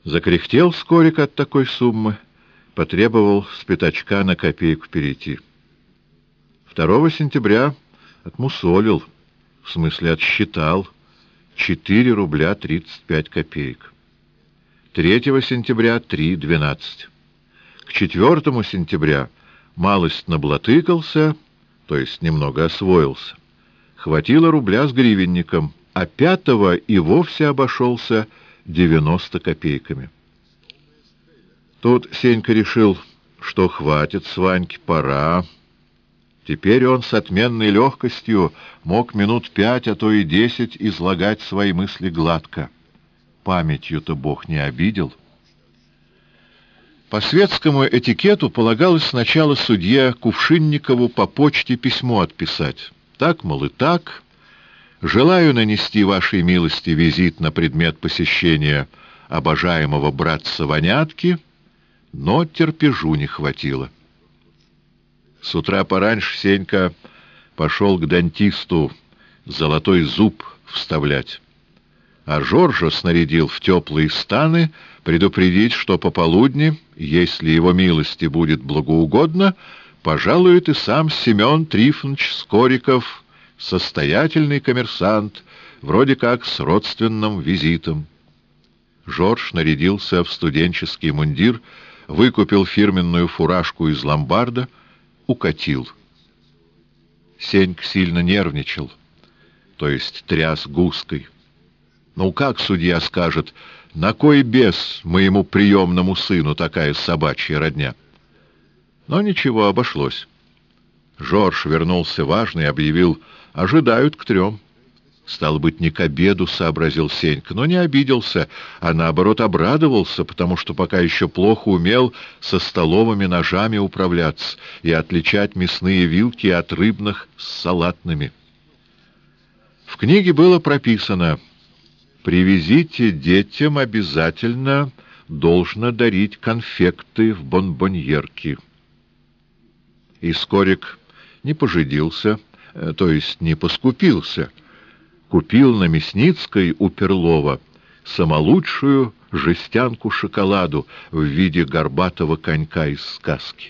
Закряхтел Скорик от такой суммы, потребовал с пятачка на копейку перейти. 2 сентября отмусолил, в смысле отсчитал, 4 рубля 35 копеек. 3 сентября 3,12. К 4 сентября малость наблатыкался, то есть немного освоился. Хватило рубля с гривенником, а 5 и вовсе обошелся 90 копейками. Тут Сенька решил, что хватит с Ваньки, пора. Теперь он с отменной легкостью мог минут 5, а то и 10 излагать свои мысли гладко. Памятью-то Бог не обидел. По светскому этикету полагалось сначала судье Кувшинникову по почте письмо отписать. Так, мол, и так. Желаю нанести вашей милости визит на предмет посещения обожаемого братца Ванятки, но терпежу не хватило. С утра пораньше Сенька пошел к дантисту золотой зуб вставлять, а Жоржа снарядил в теплые станы предупредить, что пополудни, если его милости будет благоугодно, пожалует и сам Семен Трифонович Скориков, состоятельный коммерсант, вроде как с родственным визитом. Жорж нарядился в студенческий мундир, выкупил фирменную фуражку из ломбарда, укатил. Сенька сильно нервничал, то есть тряс гуской. Ну как судья скажет, на кой бес моему приемному сыну такая собачья родня? Но ничего, обошлось. Жорж вернулся важный и объявил: ожидают к 3. Стало быть, не к обеду, сообразил Сенька, но не обиделся, а наоборот обрадовался, потому что пока еще плохо умел со столовыми ножами управляться и отличать мясные вилки от рыбных с салатными. В книге было прописано: привезите детям обязательно, должно дарить конфекты в бонбоньерки. И Скорик не пожидился, то есть не поскупился, купил на Мясницкой у Перлова самолучшую жестянку шоколаду в виде горбатого конька из сказки.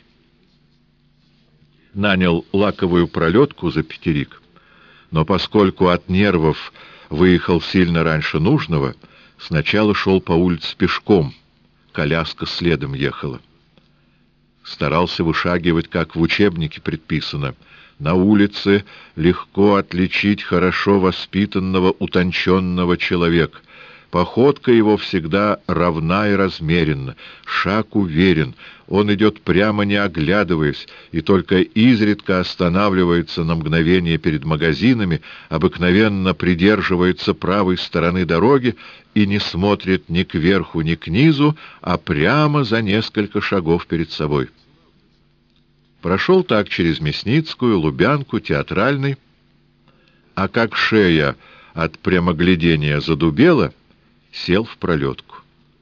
Нанял лаковую пролетку за 5, но поскольку от нервов выехал сильно раньше нужного, сначала шел по улице пешком, коляска следом ехала. Старался вышагивать, как в учебнике предписано. На улице легко отличить хорошо воспитанного, утонченного человека. Походка его всегда равна и размеренна, шаг уверен, он идет прямо не оглядываясь, и только изредка останавливается на мгновение перед магазинами, обыкновенно придерживается правой стороны дороги и не смотрит ни кверху, ни к низу, а прямо за несколько шагов перед собой. Прошел так через Мясницкую, Лубянку, Театральный, а как шея от прямоглядения задубела, сел в пролетку.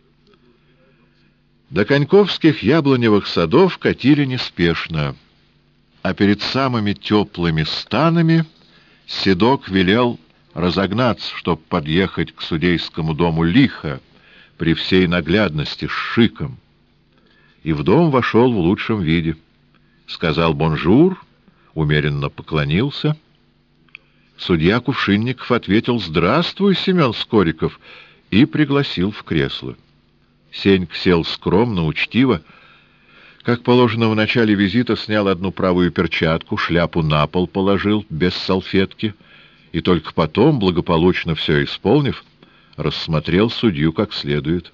До Коньковских яблоневых садов катили неспешно, а перед самыми теплыми станами седок велел разогнаться, чтоб подъехать к судейскому дому лихо, при всей наглядности, с шиком. И в дом вошел в лучшем виде. Сказал бонжур, умеренно поклонился. Судья Кувшинников ответил: «Здравствуй, Семен Скориков», и пригласил в кресло. Сенька сел скромно, учтиво. Как положено, в начале визита снял одну правую перчатку, шляпу на пол положил, без салфетки, и только потом, благополучно все исполнив, рассмотрел судью как следует.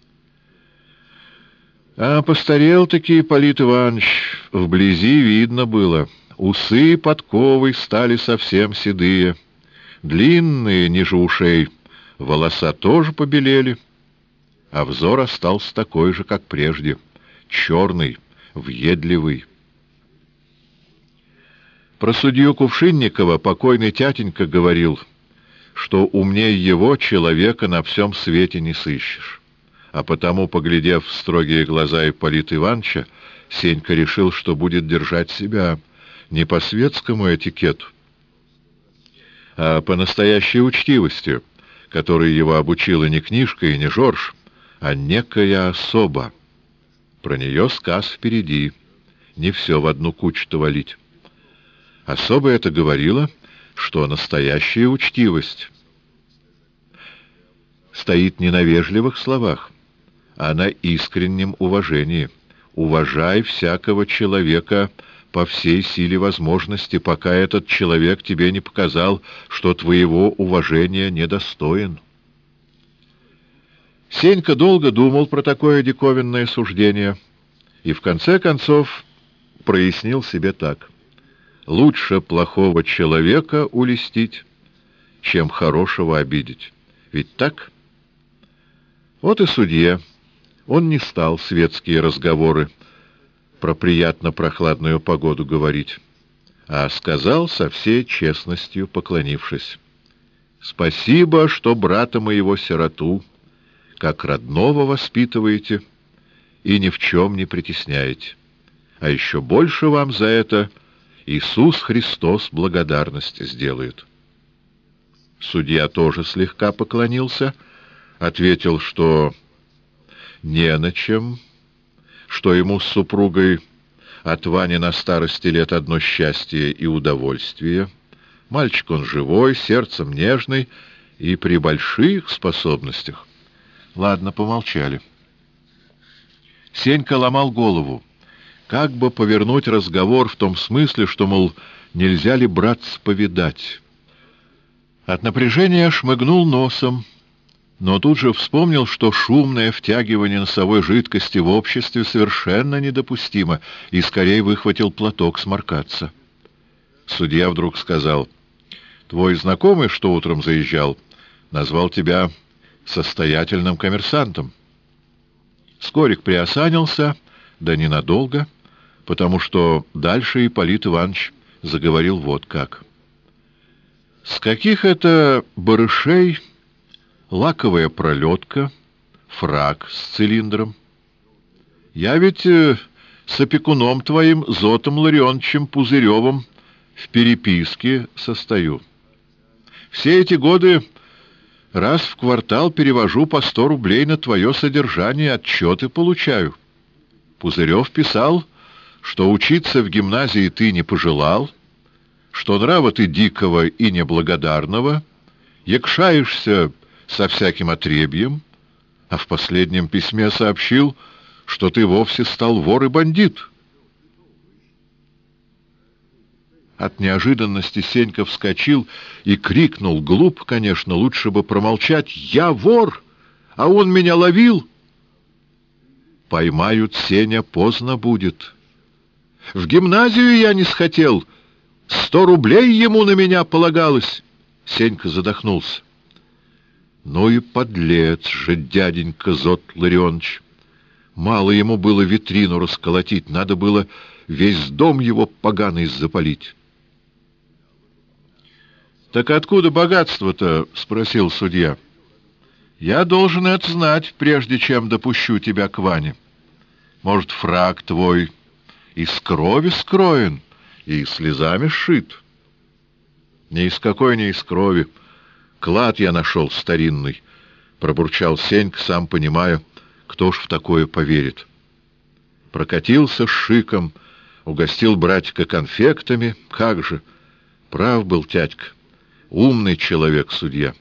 А постарел-таки Ипполит Иванович, вблизи видно было. Усы подковой стали совсем седые, длинные, ниже ушей, волоса тоже побелели, а взор остался такой же, как прежде, черный, въедливый. Про судью Кувшинникова покойный тятенька говорил, что умнее его человека на всем свете не сыщешь. А потому, поглядев в строгие глаза Ипполита Ивановича, Сенька решил, что будет держать себя не по светскому этикету, а по настоящей учтивости, которой его обучила не книжка и не Жорж, а некая особа. Про нее сказ впереди, не все в одну кучу-то валить. Особо это говорила, что настоящая учтивость стоит не на вежливых словах, а на искреннем уважении. Уважай всякого человека по всей силе возможности, пока этот человек тебе не показал, что твоего уважения недостоин. Сенька долго думал про такое диковинное суждение и в конце концов прояснил себе так: лучше плохого человека улестить, чем хорошего обидеть. Ведь так? Вот и судье. Он не стал светские разговоры про приятно-прохладную погоду говорить, а сказал со всей честностью, поклонившись: «Спасибо, что брата моего сироту, как родного, воспитываете и ни в чем не притесняете. А еще больше вам за это Иисус Христос благодарность сделает». Судья тоже слегка поклонился, ответил, что не на чем, что ему с супругой от Вани на старости лет одно счастье и удовольствие. Мальчик он живой, сердцем нежный и при больших способностях. Ладно, помолчали. Сенька ломал голову, как бы повернуть разговор в том смысле, что, мол, нельзя ли, братцы, повидать. От напряжения шмыгнул носом, но тут же вспомнил, что шумное втягивание носовой жидкости в обществе совершенно недопустимо, и скорее выхватил платок сморкаться. Судья вдруг сказал: «Твой знакомый, что утром заезжал, назвал тебя состоятельным коммерсантом». Скорик приосанился, да ненадолго, потому что дальше Ипполит Иванович заговорил вот как. «С каких это барышей лаковая пролетка, фрак с цилиндром? Я ведь с опекуном твоим Зотом Ларионовичем Пузыревым в переписке состою. Все эти годы раз в квартал перевожу по 100 рублей на твое содержание, отчеты получаю. Пузырев писал, что учиться в гимназии ты не пожелал, что нрава ты дикого и неблагодарного, якшаешься со всяким отребьем, а в последнем письме сообщил, что ты вовсе стал вор и бандит». От неожиданности Сенька вскочил и крикнул, глупо, конечно, лучше бы промолчать: «Я вор, а он меня ловил!» «Поймают, Сеня, поздно будет. В гимназию я не схотел, 100 рублей ему на меня полагалось». Сенька задохнулся. «Ну и подлец же, дяденька Зот Ларионович! Мало ему было витрину расколотить, надо было весь дом его поганый запалить». «Так откуда богатство-то?» — спросил судья. «Я должен это знать, прежде чем допущу тебя к Ване. Может, фрак твой из крови скроен и слезами сшит?» «Ни из какой, ни из крови. Клад я нашел старинный», — пробурчал Сенька, сам понимая, кто ж в такое поверит. Прокатился с шиком, угостил братика конфектами. Как же! Прав был тядька. Умный человек судья.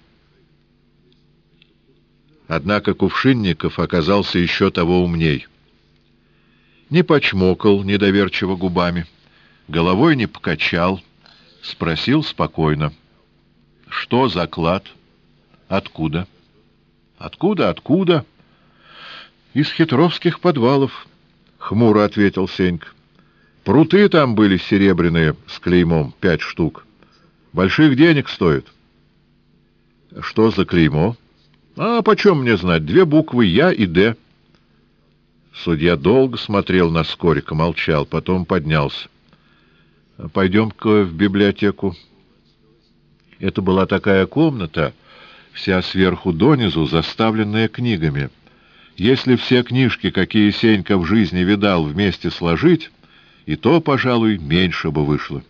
Однако Кувшинников оказался еще того умней. Не почмокал недоверчиво губами, головой не покачал, спросил спокойно: «Что за клад? Откуда?» «Откуда? Из хитровских подвалов», — хмуро ответил Сенька. «Пруты там были серебряные с клеймом, 5 штук. Больших денег стоит». «Что за клеймо?» «А почем мне знать? 2 буквы «Я» и «Д». Судья долго смотрел на Скорика, молчал, потом поднялся. «Пойдем-ка в библиотеку». Это была такая комната, вся сверху донизу, заставленная книгами. Если все книжки, какие Сенька в жизни видал, вместе сложить, и то, пожалуй, меньше бы вышло.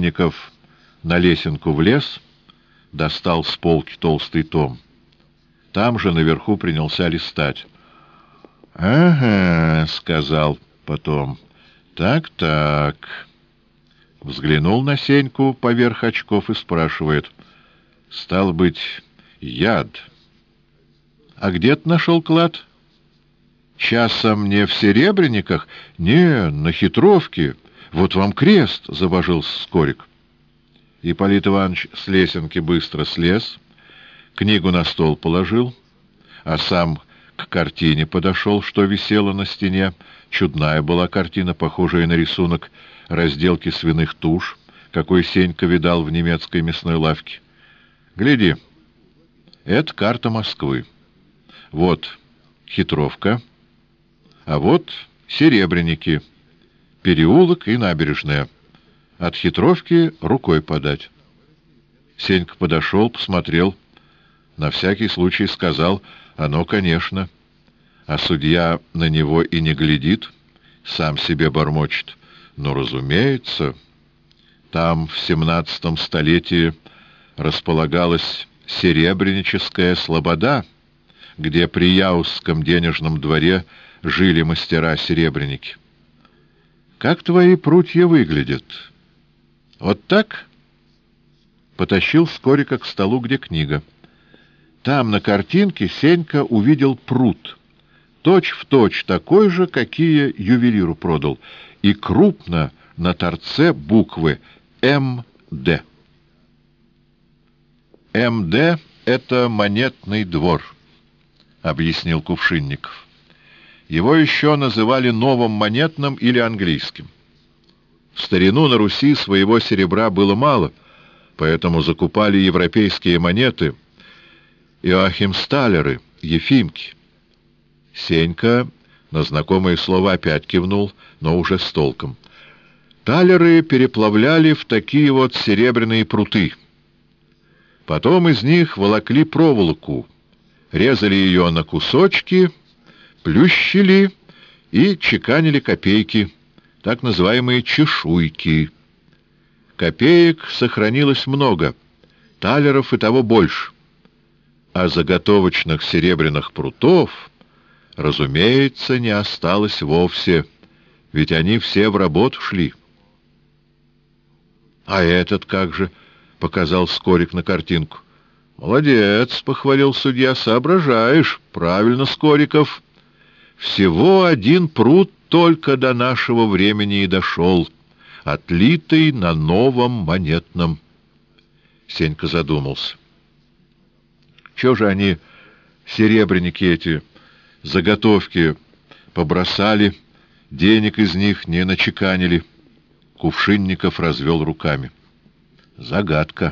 Кувшинников на лесенку влез, достал с полки толстый том. Там же наверху принялся листать. «Ага», — сказал потом. «Так». Взглянул на Сеньку поверх очков и спрашивает. «Стал быть, яд. А где ты нашел клад? Часом не в Серебряниках? Не, на Хитровке. Вот вам крест», — забожился Скорик. Ипполит Иванович с лесенки быстро слез, книгу на стол положил, а сам к картине подошел, что висело на стене. Чудная была картина, похожая на рисунок разделки свиных туш, какой Сенька видал в немецкой мясной лавке. «Гляди, это карта Москвы. Вот Хитровка, а вот Серебряники, переулок и набережная. От Хитровки рукой подать». Сенька подошел, посмотрел, на всякий случай сказал: «Оно, конечно». А судья на него и не глядит, сам себе бормочет: «Ну, разумеется, там в 17 столетии располагалась Серебряническая слобода, где при Яузском денежном дворе жили мастера-серебряники. Как твои прутья выглядят? Вот так?» Потащил Скорика к столу, где книга. Там на картинке Сенька увидел прут, точь-в-точь такой же, какие ювелиру продал, и крупно на торце буквы «МД». «МД» — это монетный двор, — объяснил Кувшинников. Его еще называли новым монетным или английским. В старину на Руси своего серебра было мало, поэтому закупали европейские монеты, иоахимсталеры, ефимки. Сенька на знакомые слова опять кивнул, но уже с толком. Талеры переплавляли в такие вот серебряные пруты. Потом из них волокли проволоку, резали ее на кусочки, плющили и чеканили копейки, так называемые чешуйки. Копеек сохранилось много, талеров и того больше. А заготовочных серебряных прутов, разумеется, не осталось вовсе, ведь они все в работу шли. — А этот как же? — показал Скорик на картинку. — Молодец, — похвалил судья, — соображаешь. Правильно, Скориков. Всего один прут только до нашего времени и дошел, отлитый на новом монетном. Сенька задумался. Чего же они, серебряники эти, заготовки побросали, денег из них не начеканили? Кувшинников развел руками. Загадка.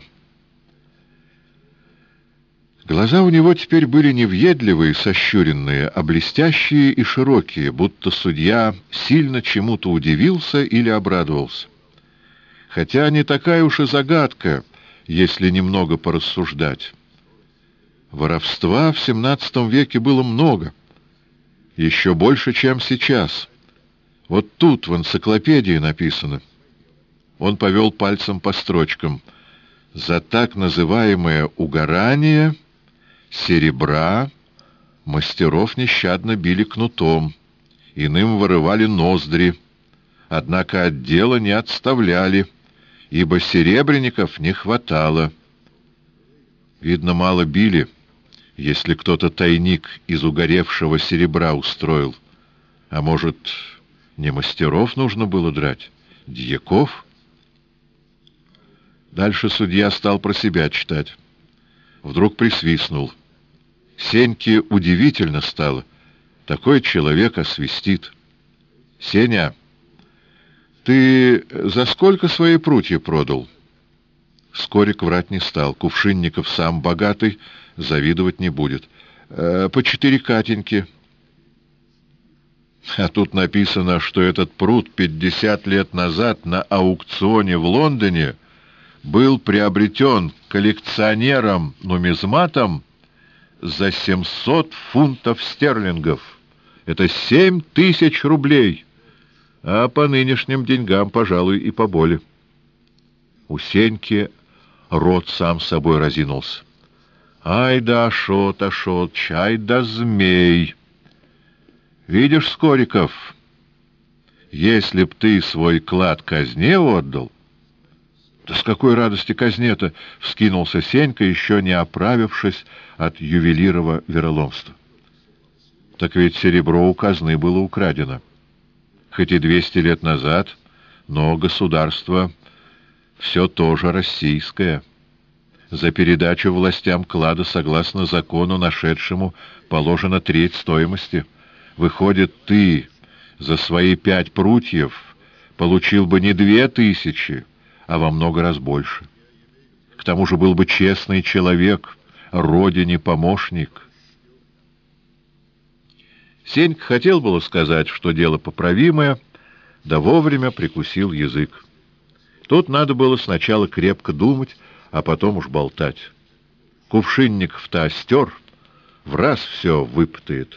Глаза у него теперь были не въедливые, сощуренные, а блестящие и широкие, будто судья сильно чему-то удивился или обрадовался. Хотя не такая уж и загадка, если немного порассуждать. Воровства в XVII веке было много, еще больше, чем сейчас. Вот тут в энциклопедии написано. Он повел пальцем по строчкам. За так называемое угорание серебра мастеров нещадно били кнутом, иным вырывали ноздри, однако от дела не отставляли, ибо серебряников не хватало. Видно, мало били, если кто-то тайник из угоревшего серебра устроил. А может, не мастеров нужно было драть? Дьяков? Дальше судья стал про себя читать. Вдруг присвистнул. Сеньке удивительно стало. Такой человек освистит. — Сеня, ты за сколько свои прутья продал? Скорик врать не стал. Кувшинников сам богатый, завидовать не будет. По 4 катеньки. А тут написано, что этот прут 50 лет назад на аукционе в Лондоне был приобретен коллекционером-нумизматом за 700 фунтов стерлингов. Это 7000 рублей. А по нынешним деньгам, пожалуй, и поболее. У Сеньки рот сам собой разинулся. Ай да Ашот, Ашот, чай да змей. Видишь, Скориков, если б ты свой клад казне отдал... — Да с какой радости казне-то! — вскинулся Сенька, еще не оправившись от ювелирова вероломства. — Так ведь серебро у казны было украдено. Хоть и 200 лет назад, но государство все тоже российское. За передачу властям клада, согласно закону нашедшему, положена треть стоимости. Выходит, ты за свои 5 прутьев получил бы не 2000, а во много раз больше. К тому же был бы честный человек, родине помощник. Сенька хотел было сказать, что дело поправимое, да вовремя прикусил язык. Тут надо было сначала крепко думать, а потом уж болтать. Кувшинников-то остер, в раз все выпытает.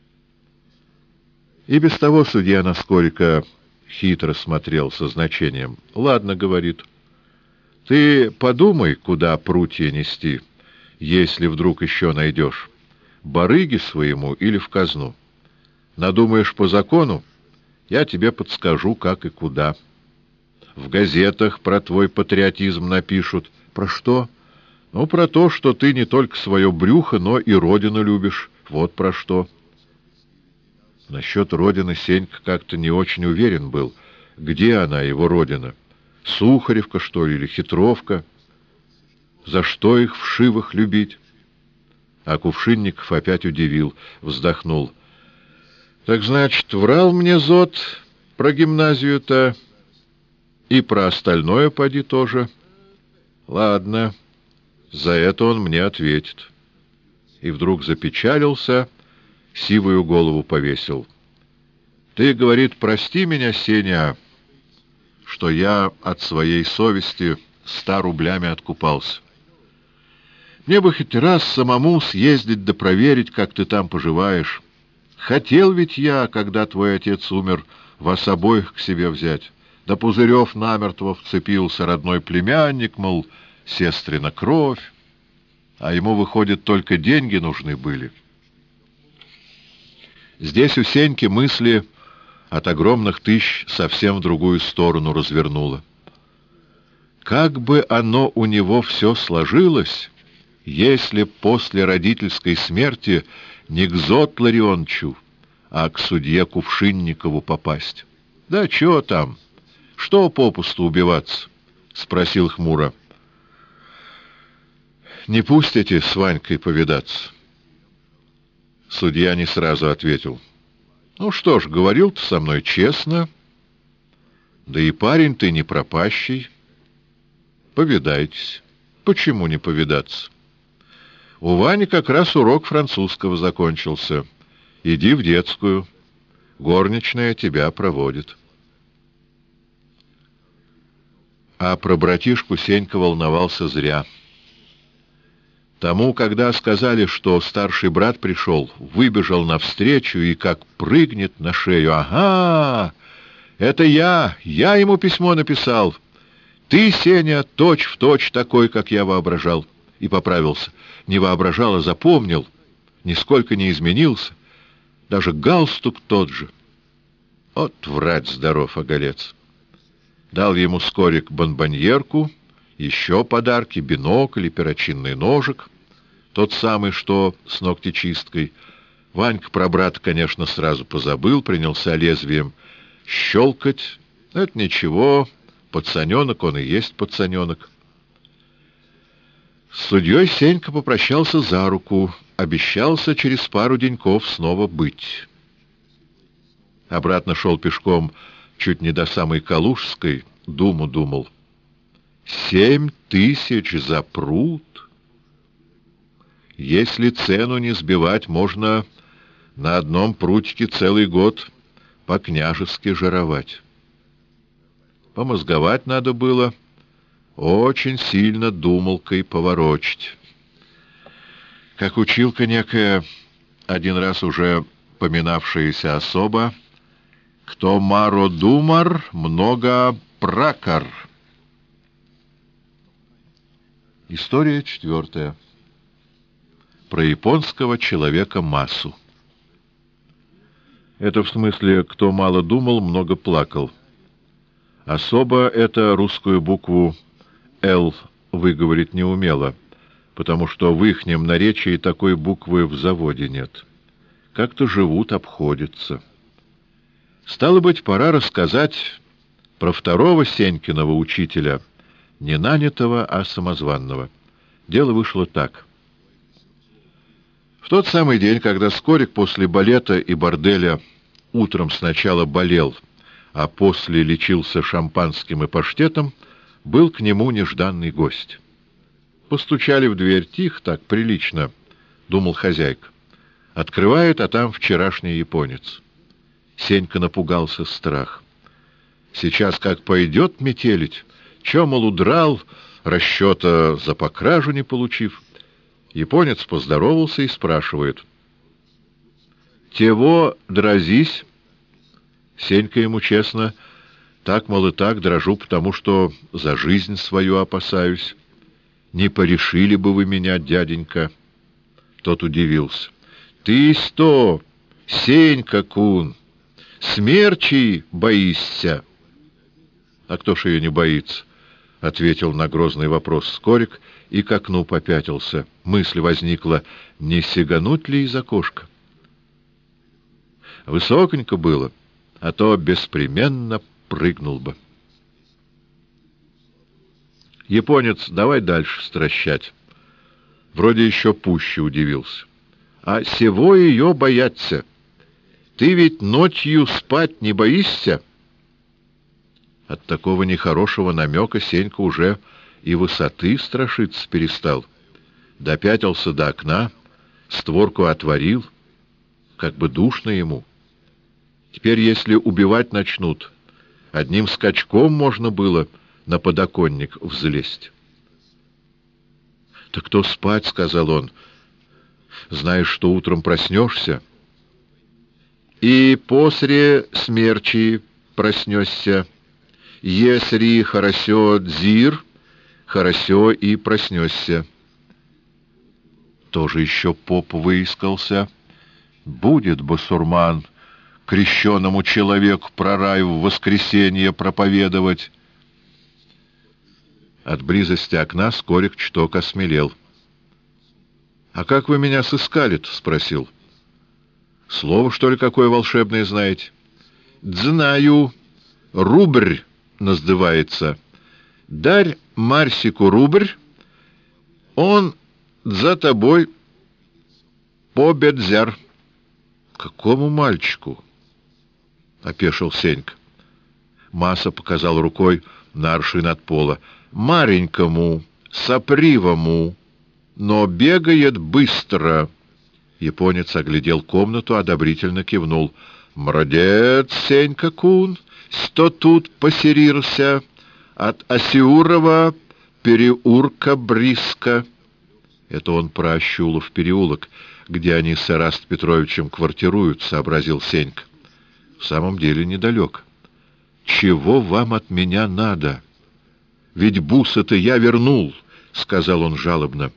И без того судья на Скорика хитро смотрел со значением. — Ладно, — говорит, — ты подумай, куда прутья нести, если вдруг еще найдешь, барыге своему или в казну. Надумаешь по закону, я тебе подскажу, как и куда. В газетах про твой патриотизм напишут. Про что? Ну, про то, что ты не только свое брюхо, но и родину любишь. Вот про что. Насчет родины Сенька как-то не очень уверен был. Где она, его родина? Сухаревка, что ли, или Хитровка? За что их вшивых любить? А Кувшинников опять удивил, вздохнул. Так значит, врал мне зод про гимназию-то и про остальное поди тоже. Ладно, за это он мне ответит. И вдруг запечалился, сивую голову повесил. Ты, говорит, прости меня, Сеня, что я от своей совести 100 рублями откупался. Мне бы хоть раз самому съездить да проверить, как ты там поживаешь. Хотел ведь я, когда твой отец умер, вас обоих к себе взять. Да Пузырев намертво вцепился, родной племянник, мол, сестрина кровь. А ему, выходит, только деньги нужны были. Здесь у Сеньки мысли от огромных тысяч совсем в другую сторону развернуло. Как бы оно у него все сложилось, если после родительской смерти не к Зот Ларионовичу, а к судье Кувшинникову попасть? Да чё там? Что попусту убиваться? — спросил хмуро. — Не пустите с Ванькой повидаться? Судья не сразу ответил. — Ну что ж, говорил ты со мной честно. Да и парень ты не пропащий. Повидайтесь. Почему не повидаться? У Вани как раз урок французского закончился. Иди в детскую. Горничная тебя проводит. А про братишку Сенька волновался зря. Тому, когда сказали, что старший брат пришел, выбежал навстречу и как прыгнет на шею. «Ага! Это я ему письмо написал. Ты, Сеня, точь-в-точь такой, как я воображал». И поправился. Не воображал, а запомнил. Нисколько не изменился. Даже галстук тот же. Вот врать здоров, оголец. Дал ему Скорик бонбоньерку, еще подарки, бинокль и перочинный ножик, тот самый, что с ногтечисткой. Ванька про брата, конечно, сразу позабыл, принялся лезвием щелкать. Это ничего, пацаненок он и есть пацаненок. С судьей Сенька попрощался за руку, обещался через пару деньков снова быть. Обратно шел пешком чуть не до самой Калужской, думал. 7000 за пруд? Если цену не сбивать, можно на одном прутике целый год по-княжески жировать. Помозговать надо было, очень сильно думалкой поворочить. Как училка некая, один раз уже поминавшаяся особа, кто маро думар, много пракар. История 4. про японского человека Масу. Это в смысле, кто мало думал, много плакал. Особо это русскую букву «Л» выговорить не умела, потому что в ихнем наречии такой буквы в заводе нет. Как-то живут, обходятся. Стало быть, пора рассказать про второго Сенькиного учителя, не нанятого, а самозванного. Дело вышло так. В тот самый день, когда Скорик после балета и борделя утром сначала болел, а после лечился шампанским и паштетом, был к нему нежданный гость. Постучали в дверь тихо, так прилично, думал хозяйка. Открывает, а там вчерашний японец. Сенька напугался страх. Сейчас как пойдет метелить, чё, мол, удрал, расчета за покражу не получив. Японец поздоровался и спрашивает: «Тево дразись?» Сенька ему честно: «Так, мол, и так дрожу, потому что за жизнь свою опасаюсь. Не порешили бы вы меня, дяденька?» Тот удивился: «Ты что, Сенька-кун, смерчи боишься?» «А кто ж ее не боится?» — ответил на грозный вопрос Скорик и к окну попятился. Мысль возникла: не сигануть ли из окошка? Высоконько было, а то беспременно прыгнул бы. Японец давай дальше стращать. Вроде еще пуще удивился. «А сего ее бояться? Ты ведь ночью спать не боишься?» От такого нехорошего намека Сенька уже и высоты страшиться перестал. Допятился до окна, створку отворил, как бы душно ему. Теперь, если убивать начнут, одним скачком можно было на подоконник взлезть. «Так кто спать?» — сказал он. «Знаешь, что утром проснешься, и после смерчи проснешься. Если хорошо дзир, хорошо и проснешься». Тоже еще поп выискался. Будет басурман крещеному человеку про рай в воскресенье проповедовать. От близости окна Скорик чуток осмелел. «А как вы меня сыскали-то?» — спросил. «Слово, что ли, какое волшебное знаете?» «Знаю. Рубль называется. Дарь Марсику рубль, он за тобой победзяр». «Какому мальчику?» — опешил Сенька. Маса показал рукой на аршин от пола. «Маленькому, сопривому, но бегает быстро». Японец оглядел комнату, одобрительно кивнул. «Молодец, Сенька-кун, что тут посерился, от Осиурова переурка близко». Это он про Ощулов переулок, где они с Эраст Петровичем квартируют, сообразил Сенька. В самом деле недалек. «Чего вам от меня надо? Ведь бусы-то я вернул», — сказал он жалобно.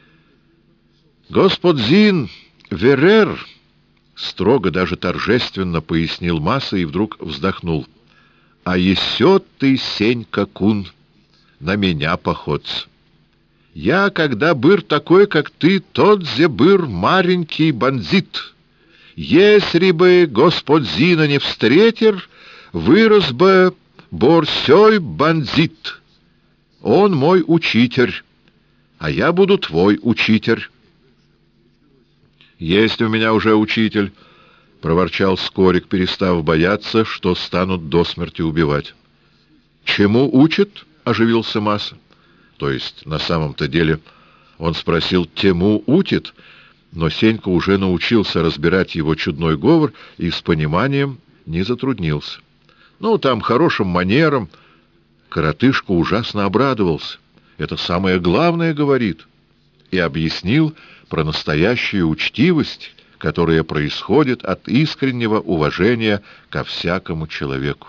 «Господин Верер», — строго, даже торжественно пояснил Маса и вдруг вздохнул. «А есё ты, Сенька-кун, на меня походц. Я, когда быр такой, как ты, тот зе быр маленький бандит. Если бы господина не встретер, вырос бы борсёй бандит. Он мой учитель, а я буду твой учитель». «Есть у меня уже учитель», — проворчал Скорик, перестав бояться, что станут до смерти убивать. «Чему учит?» — оживился Маса. То есть, на самом-то деле, он спросил: «Тему утит?» Но Сенька уже научился разбирать его чудной говор и с пониманием не затруднился. Ну, там хорошим манером. Коротышка ужасно обрадовался. «Это самое главное, — говорит», и объяснил про настоящую учтивость, которая происходит от искреннего уважения ко всякому человеку.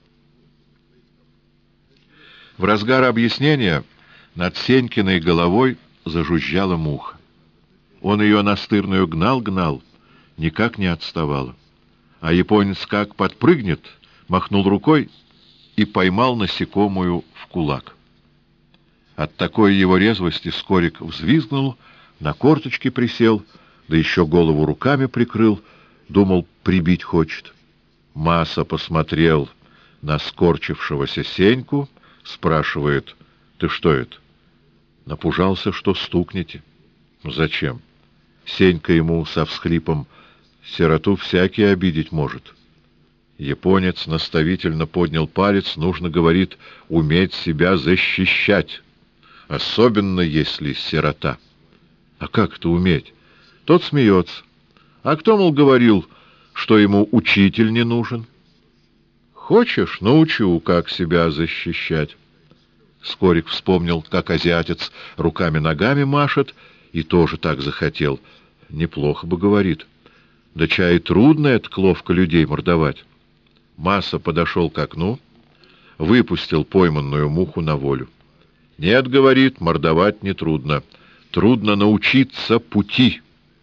В разгар объяснения над Сенькиной головой зажужжала муха. Он ее настырную гнал, никак не отставала. А японец как подпрыгнет, махнул рукой и поймал насекомую в кулак. От такой его резвости Скорик взвизгнул, на корточки присел, да еще голову руками прикрыл, думал, прибить хочет. Маса посмотрел на скорчившегося Сеньку, спрашивает: «Ты что это?» Напужался, что стукнете. «Зачем?» Сенька ему со всхлипом: «Сироту всякий обидеть может». Японец наставительно поднял палец: «Нужно, — говорит, — уметь себя защищать, особенно если сирота». «А как это уметь?» Тот смеется: «А кто, мол, говорил, что ему учитель не нужен? Хочешь, научу, как себя защищать». Скорик вспомнил, как азиатец руками-ногами машет, и тоже так захотел. «Неплохо бы, — говорит, — да чай трудно это ловко людей мордовать». Маса подошел к окну, выпустил пойманную муху на волю. «Нет, — говорит, — мордовать нетрудно. Трудно научиться пути».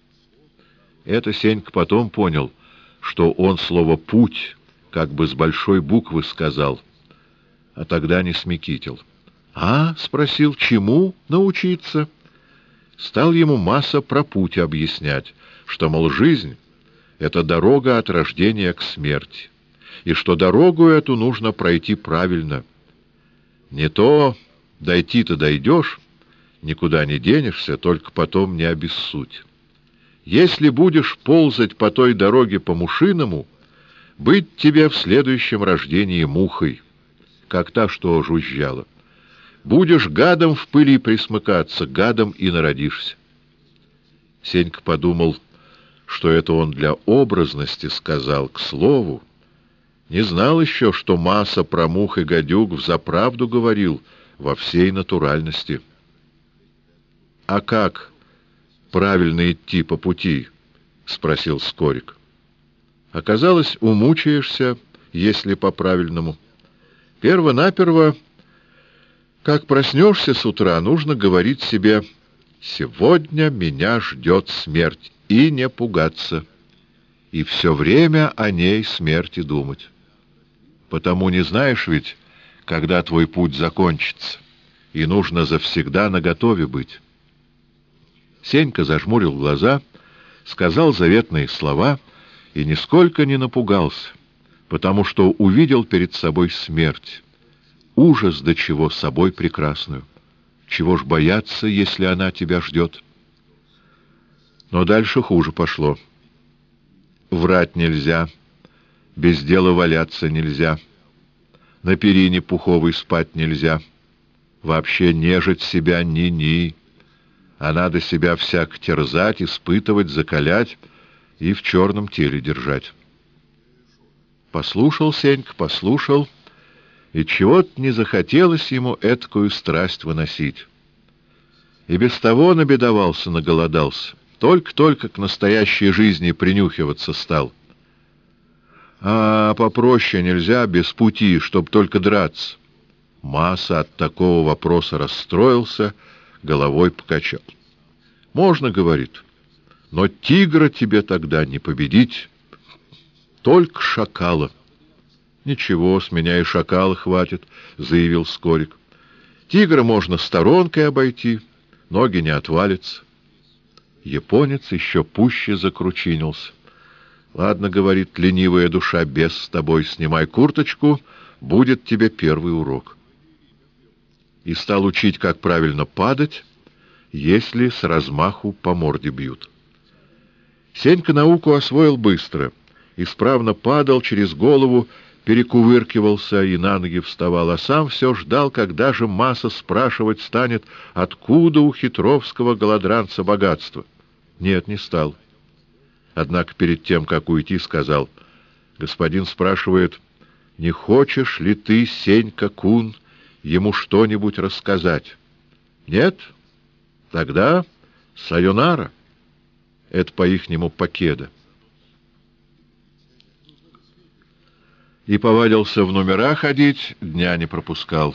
Это Сенька потом понял, что он слово «путь» как бы с большой буквы сказал, а тогда не смекитил. «А? — спросил, — чему научиться?» Стал ему Маса про путь объяснять, что, мол, жизнь — это дорога от рождения к смерти, и что дорогу эту нужно пройти правильно. Не то дойти-то дойдешь, никуда не денешься, только потом не обессудь. Если будешь ползать по той дороге по-мушиному, быть тебе в следующем рождении мухой, как та, что жужжала. Будешь гадом в пыли присмыкаться, гадом и народишься. Сенька подумал, что это он для образности сказал, к слову. Не знал еще, что Маса про мух и гадюк взаправду говорил во всей натуральности. — А как правильно идти по пути? — спросил Скорик. — Оказалось, умучаешься, если по-правильному. Перво-наперво, как проснешься с утра, нужно говорить себе: «Сегодня меня ждет смерть», и не пугаться, и все время о ней смерти думать. Потому не знаешь ведь, когда твой путь закончится, и нужно завсегда наготове быть. Сенька зажмурил глаза, сказал заветные слова и нисколько не напугался, потому что увидел перед собой смерть. Ужас до чего собой прекрасную. Чего ж бояться, если она тебя ждет? Но дальше хуже пошло. Врать нельзя, без дела валяться нельзя, на перине пуховой спать нельзя, вообще нежить себя ни-ни, а надо себя всяк терзать, испытывать, закалять и в черном теле держать. Послушал Сенька, послушал, и чего-то не захотелось ему эткую страсть выносить. И без того набедовался, наголодался, только-только к настоящей жизни принюхиваться стал. А попроще нельзя, без пути, чтоб только драться. Маса от такого вопроса расстроился, головой покачал. «Можно, — говорит, — но тигра тебе тогда не победить, только шакала». «Ничего, с меня и шакала хватит», — заявил Скорик. «Тигра можно сторонкой обойти, ноги не отвалятся». Японец еще пуще закручинился. «Ладно, — говорит, — ленивая душа, без с тобой, снимай курточку, будет тебе первый урок». И стал учить, как правильно падать, если с размаху по морде бьют. Сенька науку освоил быстро, исправно падал через голову, перекувыркивался и на ноги вставал, а сам все ждал, когда же Маса спрашивать станет, откуда у хитровского голодранца богатство. Нет, не стал. Однако перед тем, как уйти, сказал: «Господин спрашивает, не хочешь ли ты, Сенька-кун, ему что-нибудь рассказать?» «Нет? Тогда сайонара». Это по-ихнему покеда. И повадился в номера ходить, дня не пропускал.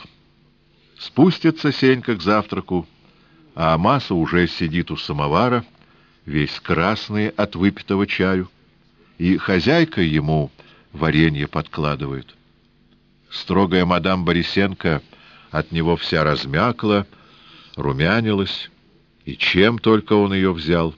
Спустится Сенька к завтраку, а Маса уже сидит у самовара, весь красный от выпитого чаю, и хозяйка ему варенье подкладывает. Строгая мадам Борисенко от него вся размякла, румянилась, и чем только он ее взял.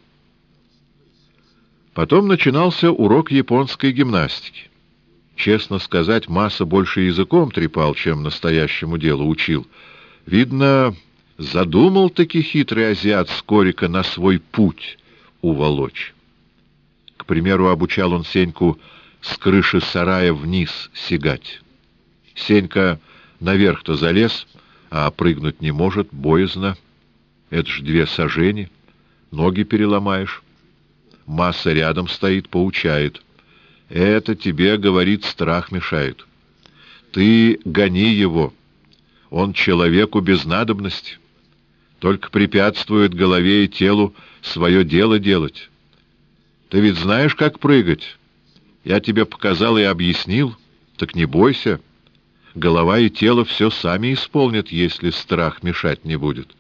Потом начинался урок японской гимнастики. Честно сказать, Маса больше языком трепал, чем настоящему делу учил. Видно, задумал-таки хитрый азиат Скорика на свой путь уволочь. К примеру, обучал он Сеньку с крыши сарая вниз сигать. Сенька наверх-то залез, а прыгнуть не может, боязно. Это ж 2 сажени, ноги переломаешь. Маса рядом стоит, поучает. Это тебе, говорит, страх мешает. Ты гони его. Он человеку без надобности. Только препятствует голове и телу свое дело делать. Ты ведь знаешь, как прыгать? Я тебе показал и объяснил. Так не бойся. Голова и тело все сами исполнят, если страх мешать не будет.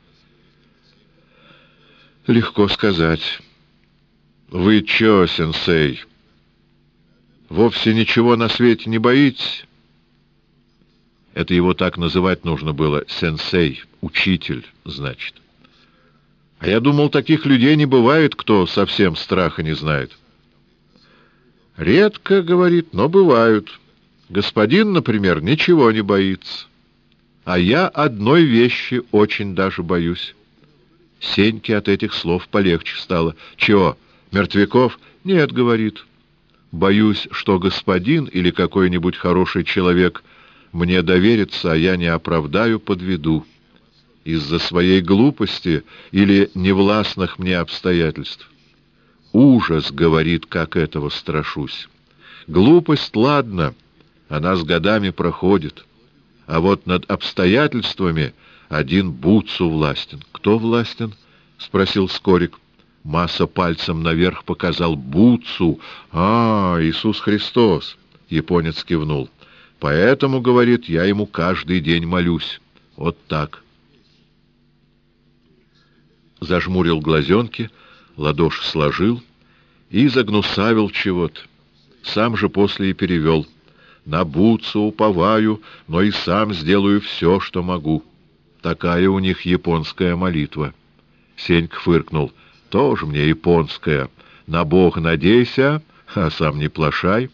Легко сказать. Вы чё, сенсей, вовсе ничего на свете не боитесь? Это его так называть нужно было, сенсей, учитель, значит. А я думал, таких людей не бывает, кто совсем страха не знает. Редко, говорит, но бывают. Господин, например, ничего не боится. А я одной вещи очень даже боюсь. Сеньке от этих слов полегче стало. Чего, мертвяков? Нет, говорит. Боюсь, что господин или какой-нибудь хороший человек мне доверится, а я не оправдаю, подведу. Из-за своей глупости или невластных мне обстоятельств. Ужас, говорит, как этого страшусь. Глупость, ладно, она с годами проходит. А вот над обстоятельствами один Буцу властен. Кто властен? — спросил Скорик. Маса пальцем наверх показал Буцу. Иисус Христос! — японец кивнул. Поэтому, говорит, я ему каждый день молюсь. Вот так. Зажмурил глазенки, ладоши сложил и загнусавил чего-то. Сам же после и перевел. На Буцу уповаю, но и сам сделаю все, что могу. Такая у них японская молитва. Сенька фыркнул. Тоже мне японская. На Бога надейся, а сам не плашай.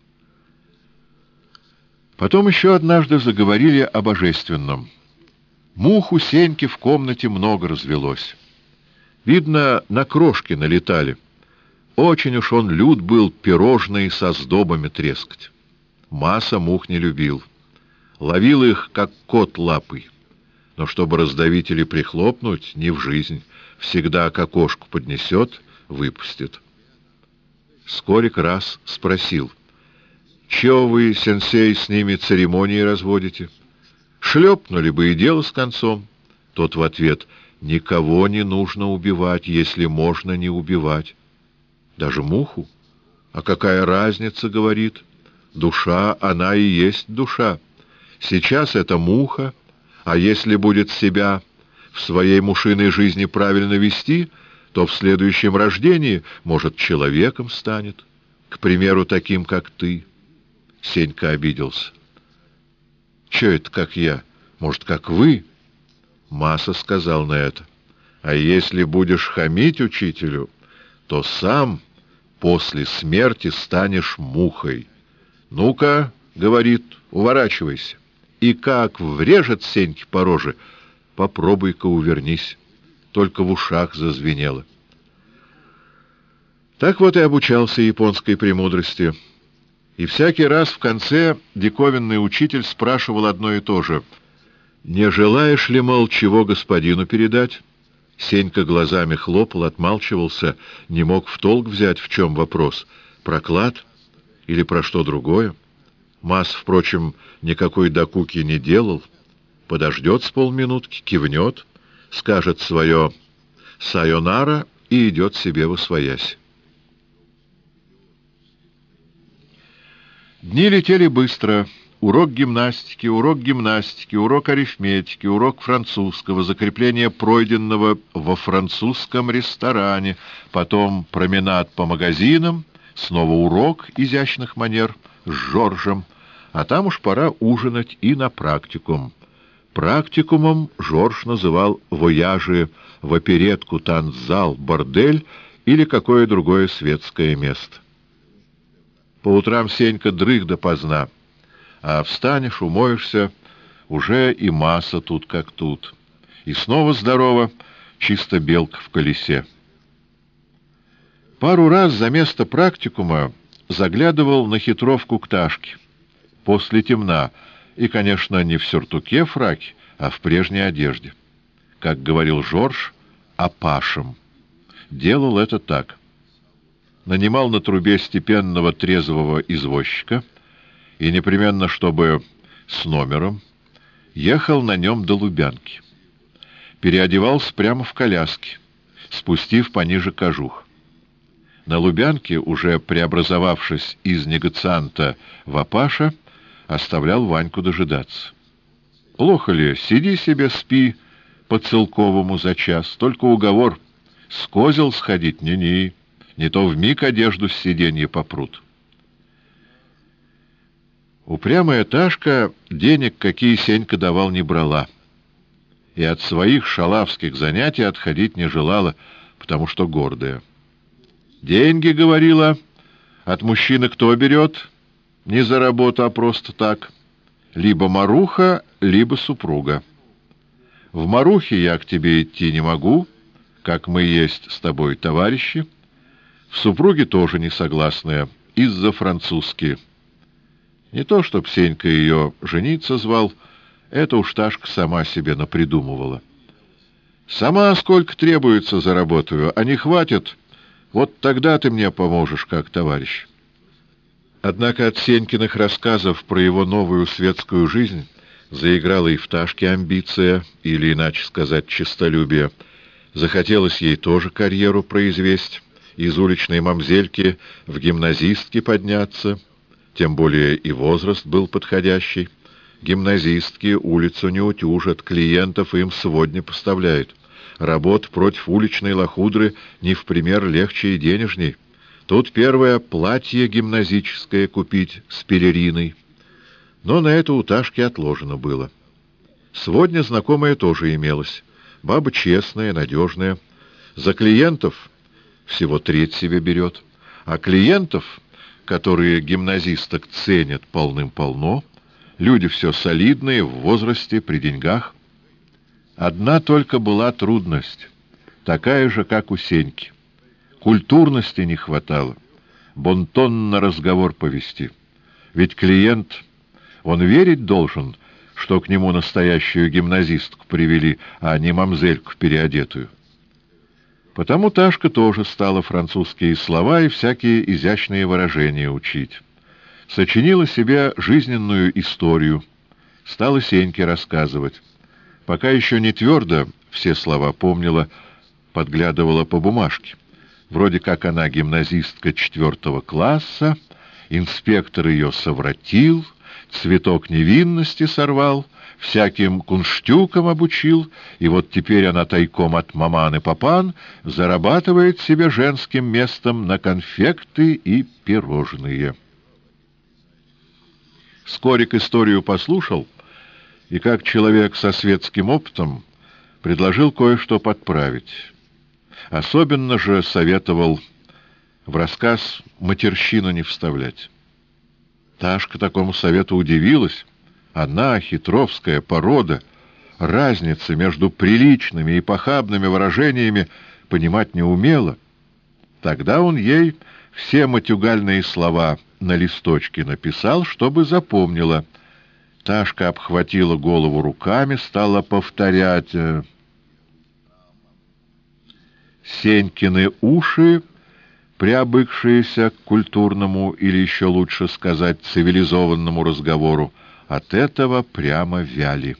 Потом еще однажды заговорили о божественном. Мух у Сеньки в комнате много развелось. Видно, на крошки налетали. Очень уж он люд был пирожные со сдобами трескать. Маса мух не любил. Ловил их, как кот лапой. Но чтобы раздавить или прихлопнуть, не в жизнь. Всегда к окошку поднесет, выпустит. Скорик раз спросил. «Чего вы, сенсей, с ними церемонии разводите? Шлепнули бы и дело с концом». Тот в ответ. «Никого не нужно убивать, если можно не убивать». «Даже муху? А какая разница, — говорит, — душа, она и есть душа. Сейчас это муха, а если будет себя в своей мушиной жизни правильно вести, то в следующем рождении, может, человеком станет, к примеру, таким, как ты». Сенька обиделся. «Чё это, как я? Может, как вы?» Маса сказал на это. «А если будешь хамить учителю, то сам после смерти станешь мухой. Ну-ка, — говорит, — уворачивайся. И как врежет Сеньке по роже, попробуй-ка увернись». Только в ушах зазвенело. Так вот и обучался японской премудрости. И всякий раз в конце диковинный учитель спрашивал одно и то же. «Не желаешь ли, мол, чего господину передать?» Сенька глазами хлопал, отмалчивался, не мог в толк взять, в чем вопрос. Про клад или про что другое? Мас, впрочем, никакой докуки не делал. Подождет с полминутки, кивнет, скажет свое «сайонара» и идет себе восвоясь. Дни летели быстро. урок гимнастики, урок арифметики, урок французского, закрепление пройденного во французском ресторане, потом променад по магазинам, снова урок изящных манер с Жоржем, а там уж пора ужинать и на практикум. Практикумом Жорж называл вояжи в оперетку, танцзал, бордель или какое другое светское место. По утрам Сенька дрых допоздна, а встанешь, умоешься, уже и масса тут как тут. И снова здорово, чисто белка в колесе. Пару раз за место практикума заглядывал на хитровку к Ташке. После темна, и, конечно, не в сюртуке фраке, а в прежней одежде. Как говорил Жорж, опашем. Делал это так. Нанимал на трубе степенного трезвого извозчика и непременно, чтобы с номером, ехал на нем до Лубянки. Переодевался прямо в коляске, спустив пониже кожух. На Лубянке, уже преобразовавшись из негацианта в опаша, оставлял Ваньку дожидаться. Плохо ли, сиди себе, спи по Целковому за час, только уговор — с козел сходить не то вмиг одежду с сиденья попрут. Упрямая Ташка денег, какие Сенька давал, не брала, и от своих шалавских занятий отходить не желала, потому что гордая. «Деньги, — говорила, — от мужчины кто берет? Не за работу, а просто так. Либо маруха, либо супруга. В марухе я к тебе идти не могу, как мы есть с тобой товарищи. В супруге тоже не согласная, из-за французски. Не то, чтоб Сенька ее жениться звал, это уж Ташка сама себе напридумывала. Сама сколько требуется заработаю, а не хватит, вот тогда ты мне поможешь, как товарищ». Однако от Сенькиных рассказов про его новую светскую жизнь заиграла и в Ташке амбиция, или, иначе сказать, честолюбие. Захотелось ей тоже карьеру произвести, из уличной мамзельки в гимназистки подняться, тем более и возраст был подходящий. Гимназистки улицу не утюжат, клиентов им сводня поставляют. Работа против уличной лохудры не в пример легче и денежней. Тут первое — платье гимназическое купить с пелериной. Но на это у Ташки отложено было. Сводня знакомая тоже имелась. Баба честная, надежная. За клиентов всего треть себе берет. А клиентов, которые гимназисток ценят, полным-полно. Люди все солидные, в возрасте, при деньгах. Одна только была трудность, такая же, как у Сеньки. Культурности не хватало, бонтон на разговор повести. Ведь клиент, он верить должен, что к нему настоящую гимназистку привели, а не мамзельку переодетую. Потому Ташка тоже стала французские слова и всякие изящные выражения учить. Сочинила себе жизненную историю, стала Сеньке рассказывать. Пока еще не твердо все слова помнила, подглядывала по бумажке. Вроде как она гимназистка 4 класса, инспектор ее совратил, цветок невинности сорвал, всяким кунштюкам обучил, и вот теперь она тайком от маман и папан зарабатывает себе женским местом на конфекты и пирожные. Скорик историю послушал, и как человек со светским опытом предложил кое-что подправить. Особенно же советовал в рассказ матерщину не вставлять. Ташка такому совету удивилась. Она, хитровская порода, разницы между приличными и похабными выражениями понимать не умела. Тогда он ей все матюгальные слова на листочке написал, чтобы запомнила. Ташка обхватила голову руками, стала повторять: Сенькины уши, приобыкшиеся к культурному или еще лучше сказать цивилизованному разговору, от этого прямо вяли.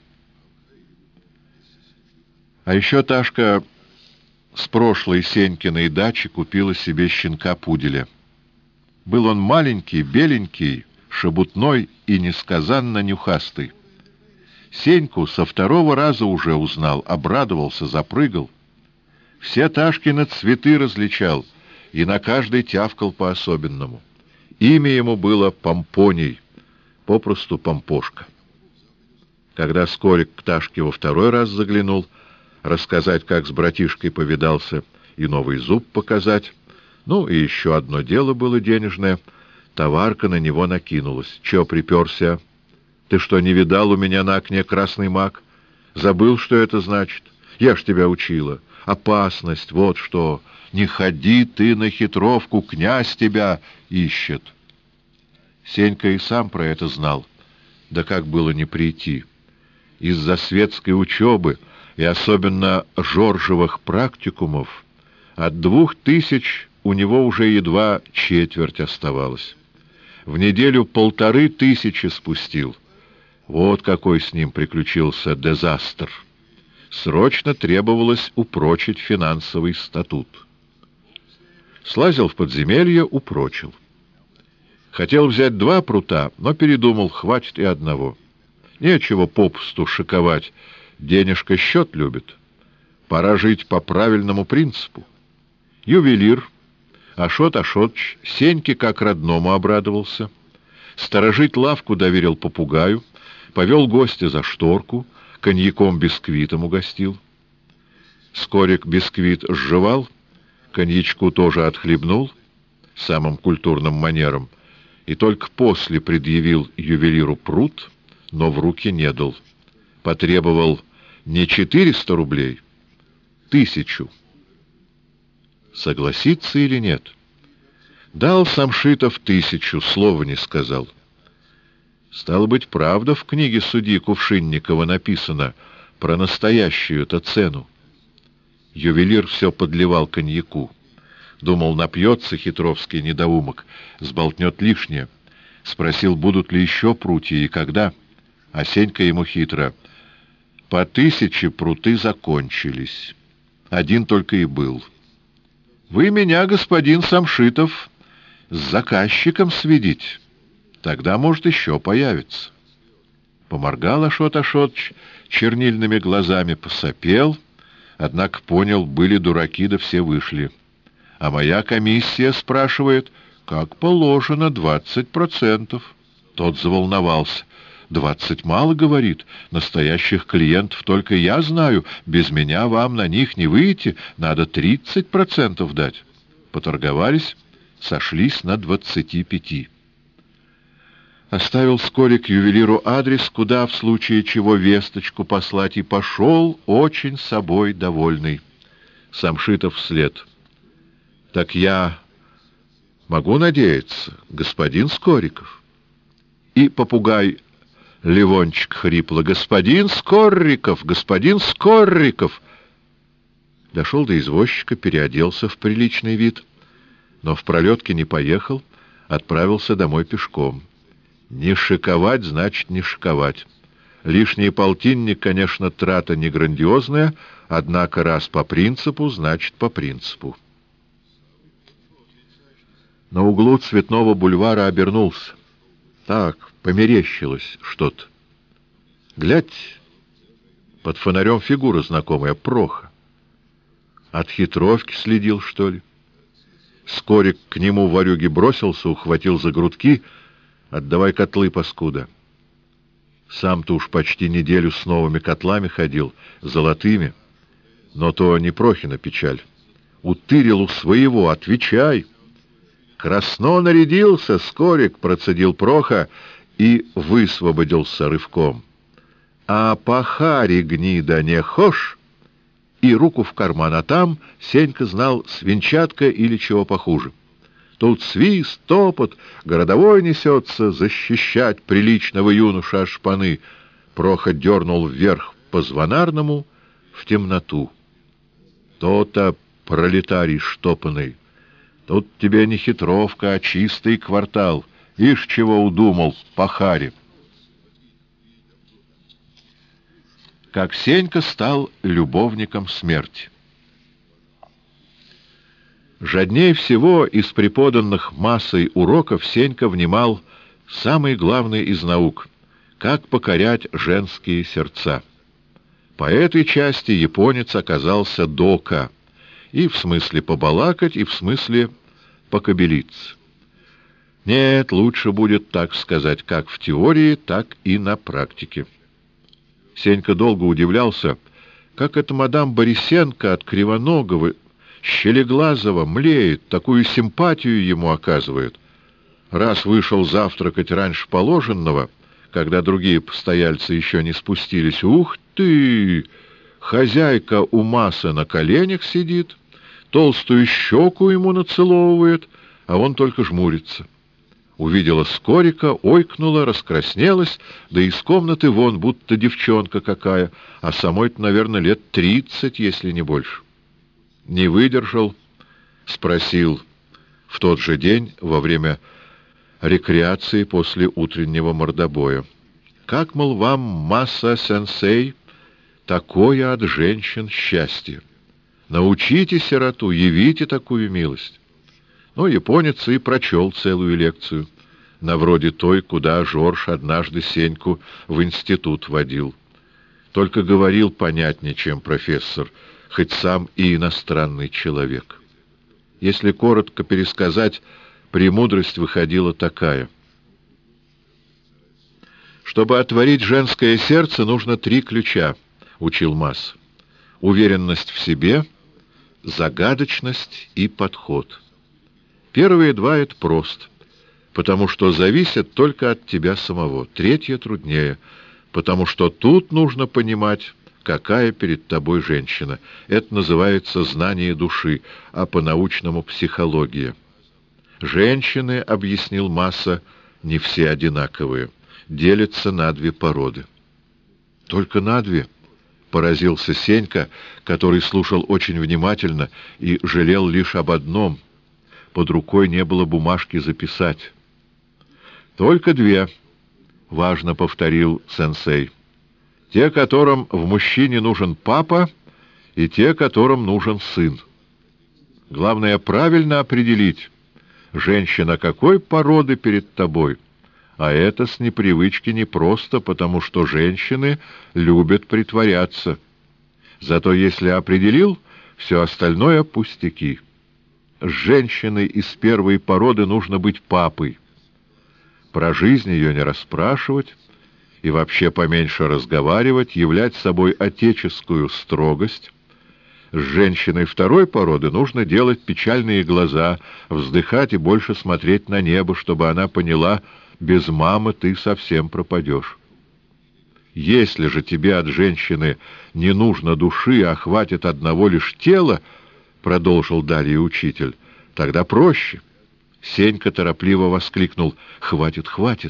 А еще Ташка с прошлой Сенькиной дачи купила себе щенка-пуделя. Был он маленький, беленький, шебутной и несказанно нюхастый. Сеньку со второго раза уже узнал, обрадовался, запрыгал. Все Ташкины цветы различал и на каждой тявкал по-особенному. Имя ему было Помпоний, попросту Помпошка. Когда Скорик к Ташке во второй раз заглянул, рассказать, как с братишкой повидался, и новый зуб показать, ну и еще одно дело было денежное, товарка на него накинулась. «Че приперся? Ты что, не видал у меня на окне красный мак? Забыл, что это значит? Я ж тебя учила. Опасность, вот что. Не ходи ты на хитровку, князь тебя ищет». Сенька и сам про это знал. Да как было не прийти? Из-за светской учебы и особенно жоржевых практикумов от 2000 у него уже едва четверть оставалось. В неделю 1500 спустил. Вот какой с ним приключился дезастр. Срочно требовалось упрочить финансовый статут. Слазил в подземелье, упрочил. Хотел взять 2 прута, но передумал, хватит и одного. Нечего попусту шиковать, денежка счет любит. Пора жить по правильному принципу. Ювелир Ашот Ашотыч Сеньке как родному обрадовался. Сторожить лавку доверил попугаю, повел гостя за шторку, коньяком-бисквитом угостил. Скорик бисквит сживал, коньячку тоже отхлебнул самым культурным манером, и только после предъявил ювелиру прут, но в руки не дал. Потребовал не 400 рублей, 1000. Согласится или нет? Дал Самшитов 1000, слова не сказал. Стало быть, правда в книге судьи Кувшинникова написано про настоящую-то цену. Ювелир все подливал коньяку. Думал, напьется хитровский недоумок, сболтнет лишнее. Спросил, будут ли еще прутья и когда. А Сенька ему хитро: по 1000 пруты закончились. 1 только и был. Вы меня, господин Самшитов, с заказчиком сведите. Тогда, может, еще появится. Поморгал Ашот Ашотыч чернильными глазами, посопел, однако понял, были дураки, да все вышли. А моя комиссия спрашивает, как положено, 20%. Тот заволновался. 20 мало, говорит, настоящих клиентов только я знаю, без меня вам на них не выйти, надо 30% дать. Поторговались, сошлись на 25. Оставил Скорик ювелиру адрес, куда в случае чего весточку послать, и пошел очень собой довольный. Самшитов вслед. Так я могу надеяться, господин Скориков? И попугай Левончик хрипло: господин Скориков, господин Скориков. Дошел до извозчика, переоделся в приличный вид, но в пролетке не поехал, отправился домой пешком. Не шиковать, значит, не шиковать. Лишний полтинник, конечно, трата не грандиозная, однако раз по принципу, значит, по принципу. На углу Цветного бульвара обернулся. Так, померещилось что-то. Глядь, под фонарем фигура знакомая, Проха. От хитровки следил, что ли? Скорик к нему в ворюге бросился, ухватил за грудки. Отдавай котлы, паскуда. Сам-то уж почти неделю с новыми котлами ходил, золотыми. Но то не Прохина печаль. Утырил у своего, отвечай. Красно нарядился, Скорик, процедил Проха и высвободился рывком. А пахари гнида не хошь? И руку в карман, а там, Сенька знал, свинчатка или чего похуже. Тут свист, топот, городовой несется защищать приличного юноша от шпаны. Проха дернул вверх по звонарному в темноту. То-то пролетарий штопанный. Тут тебе не хитровка, а чистый квартал. Ишь, чего удумал, пахарь. Как Сенька стал любовником смерти. Жадней всего из преподанных массой уроков Сенька внимал самый главный из наук — как покорять женские сердца. По этой части японец оказался дока, и в смысле побалакать, и в смысле покобелиться. Нет, лучше будет так сказать, как в теории, так и на практике. Сенька долго удивлялся, как эта мадам Борисенко от Кривоногова, Щелеглазова млеет, такую симпатию ему оказывает. Раз вышел завтракать раньше положенного, когда другие постояльцы еще не спустились, ух ты! Хозяйка у Маса на коленях сидит, толстую щеку ему нацеловывает, а он только жмурится. Увидела Скорика, ойкнула, раскраснелась, да из комнаты вон, будто девчонка какая, а самой-то, наверное, лет 30, если не больше. Не выдержал, спросил в тот же день во время рекреации после утреннего мордобоя: «Как, мол, вам, Маса-сенсей, такое от женщин счастье? Научите сироту, явите такую милость». Ну, японец и прочел целую лекцию, на вроде той, куда Жорж однажды Сеньку в институт водил. Только говорил понятнее, чем профессор, хоть сам и иностранный человек. Если коротко пересказать, премудрость выходила такая: чтобы отворить женское сердце, нужно 3 ключа, учил Масс: уверенность в себе, загадочность и подход. Первые 2 — это просто, потому что зависят только от тебя самого. 3 труднее, потому что тут нужно понимать, какая перед тобой женщина. Это называется знание души, а по-научному — психология. Женщины, объяснил Масса, не все одинаковые, делятся на 2 породы. Только на 2? Поразился Сенька, который слушал очень внимательно и жалел лишь об одном: под рукой не было бумажки записать. Только 2, важно повторил сенсей. Те, которым в мужчине нужен папа, и те, которым нужен сын. Главное правильно определить, женщина какой породы перед тобой, а это с непривычки непросто, потому что женщины любят притворяться. Зато если определил, все остальное пустяки. С женщиной из первой породы нужно быть папой. Про жизнь ее не расспрашивать и вообще поменьше разговаривать, являть собой отеческую строгость. С женщиной второй породы нужно делать печальные глаза, вздыхать и больше смотреть на небо, чтобы она поняла: без мамы ты совсем пропадешь. Если же тебе от женщины не нужно души, а хватит одного лишь тела, — продолжил далее учитель, — тогда проще. Сенька торопливо воскликнул: «Хватит, хватит!»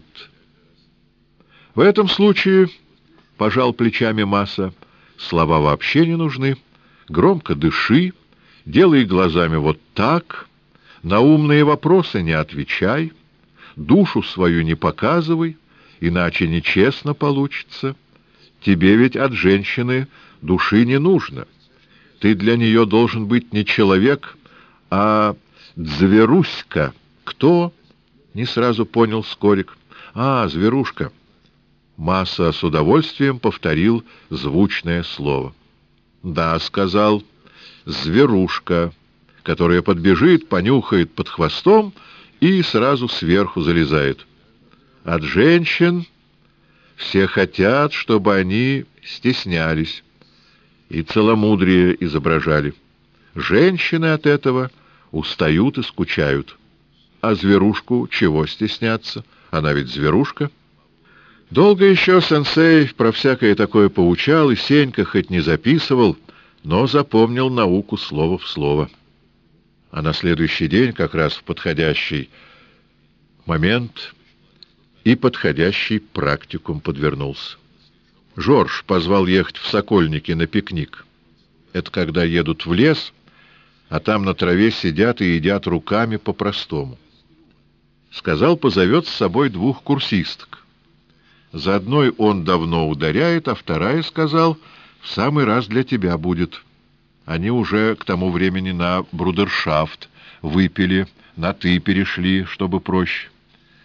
В этом случае, — пожал плечами Масса, — слова вообще не нужны. Громко дыши, делай глазами вот так, на умные вопросы не отвечай, душу свою не показывай, иначе нечестно получится. Тебе ведь от женщины души не нужно. Ты для нее должен быть не человек, а зверуська. Кто? — не сразу понял Скорик. А, зверушка. Масса с удовольствием повторил звучное слово. Да, — сказал, — зверушка, которая подбежит, понюхает под хвостом и сразу сверху залезает. От женщин все хотят, чтобы они стеснялись и целомудрие изображали. Женщины от этого устают и скучают. А зверушку чего стесняться? Она ведь зверушка. Долго еще сенсей про всякое такое поучал, и Сенька хоть не записывал, но запомнил науку слово в слово. А на следующий день, как раз в подходящий момент, и подходящий практикум подвернулся. Жорж позвал ехать в Сокольники на пикник. Это когда едут в лес, а там на траве сидят и едят руками по-простому. Сказал, позовет с собой 2 курсисток. За одной он давно ударяет, а вторая, сказал, в самый раз для тебя будет. Они уже к тому времени на брудершафт выпили, на «ты» перешли, чтобы проще.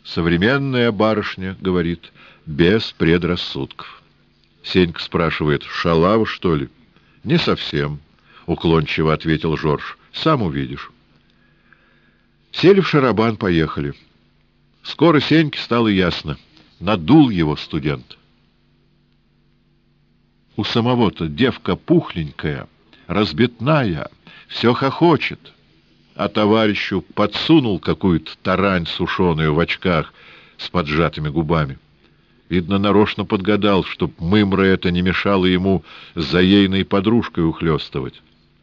Современная барышня, говорит, без предрассудков. Сенька спрашивает: шалава, что ли? Не совсем, уклончиво ответил Жорж. Сам увидишь. Сели в шарабан, поехали. Скоро Сеньке стало ясно. Надул его студент. У самого-то девка пухленькая, разбитная, все хохочет, а товарищу подсунул какую-то тарань сушеную в очках с поджатыми губами. Видно, нарочно подгадал, чтоб мымра это не мешало ему за ейной подружкой ухлёстывать.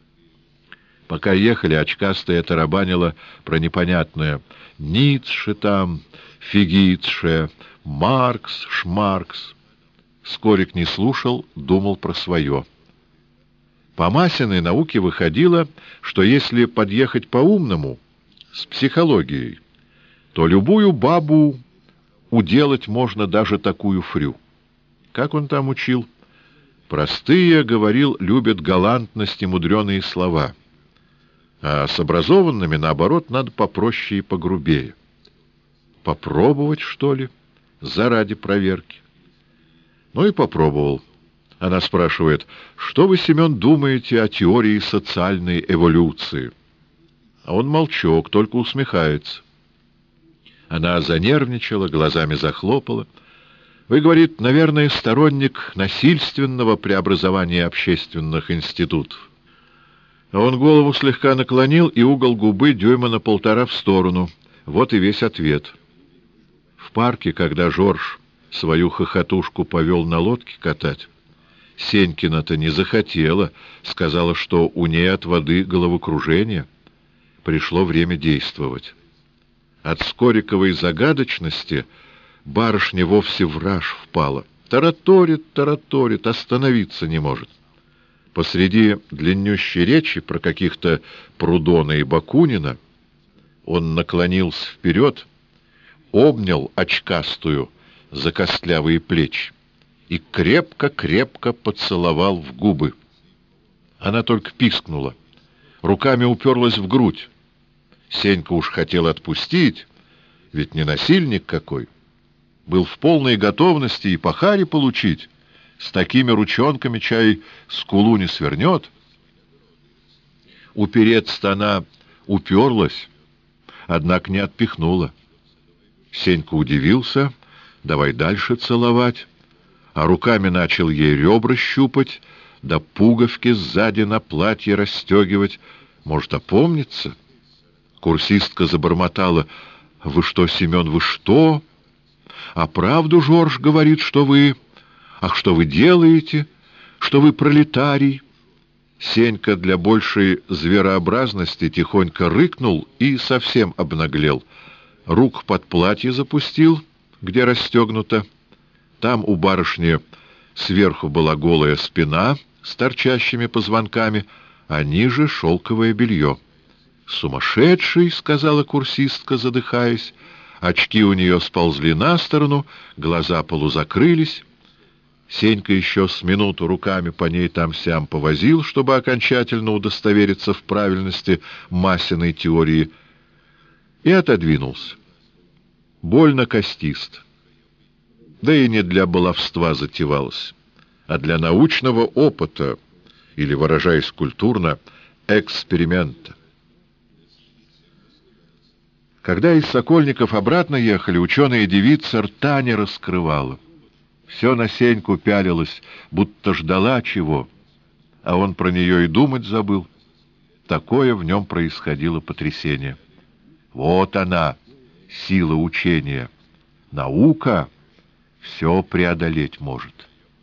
Пока ехали, очкастая тарабанила про непонятное: Ницше там, Фигицше, Маркс, Шмаркс. Скорик не слушал, думал про свое. По Масиной науке выходило, что если подъехать по-умному, с психологией, то любую бабу уделать можно, даже такую фрю. Как он там учил? Простые, говорил, любят галантность и мудреные слова, а с образованными, наоборот, надо попроще и погрубее. Попробовать, что ли, заради проверки? Ну и попробовал. Она спрашивает: что вы, Семен, думаете о теории социальной эволюции? А он молчок, только усмехается. Она занервничала, глазами захлопала. Вы, говорит, наверное, сторонник насильственного преобразования общественных институтов. А он голову слегка наклонил и угол губы дюйма на 1,5 в сторону. Вот и весь ответ. В парке, когда Жорж свою хохотушку повел на лодке катать, Сенькина-то не захотела, сказала, что у ней от воды головокружение. Пришло время действовать. От Скориковой загадочности барышня вовсе в раж впала. Тараторит, остановиться не может. Посреди длиннющей речи про каких-то Прудона и Бакунина он наклонился вперед, обнял очкастую за костлявые плечи и крепко-крепко поцеловал в губы. Она только пискнула, руками уперлась в грудь. Сенька уж хотел отпустить, ведь не насильник какой. Был в полной готовности и по харе получить. С такими ручонками чай скулу не свернет. Упереться-то она уперлась, однако не отпихнула. Сенька удивился, давай дальше целовать, а руками начал ей ребра щупать, да пуговки сзади на платье расстегивать. Может, опомнится? Курсистка забормотала: «Вы что, Семен, вы что? А правду Жорж говорит, что вы... Ах, что вы делаете? Что вы пролетарий?» Сенька для большей зверообразности тихонько рыкнул и совсем обнаглел. Рук под платье запустил, где расстегнуто. Там у барышни сверху была голая спина с торчащими позвонками, а ниже шелковое белье. «Сумасшедший!» — сказала курсистка, задыхаясь. Очки у нее сползли на сторону, глаза полузакрылись. Сенька еще с минуту руками по ней там-сям повозил, чтобы окончательно удостовериться в правильности Масиной теории, и отодвинулся. Больно костист. Да и не для баловства затевалось, а для научного опыта, или, выражаясь культурно, эксперимента. Когда из Сокольников обратно ехали, ученая девица рта не раскрывала. Все на Сеньку пялилась, будто ждала чего, а он про нее и думать забыл. Такое в нем происходило потрясение. Вот она, сила учения. Наука все преодолеть может.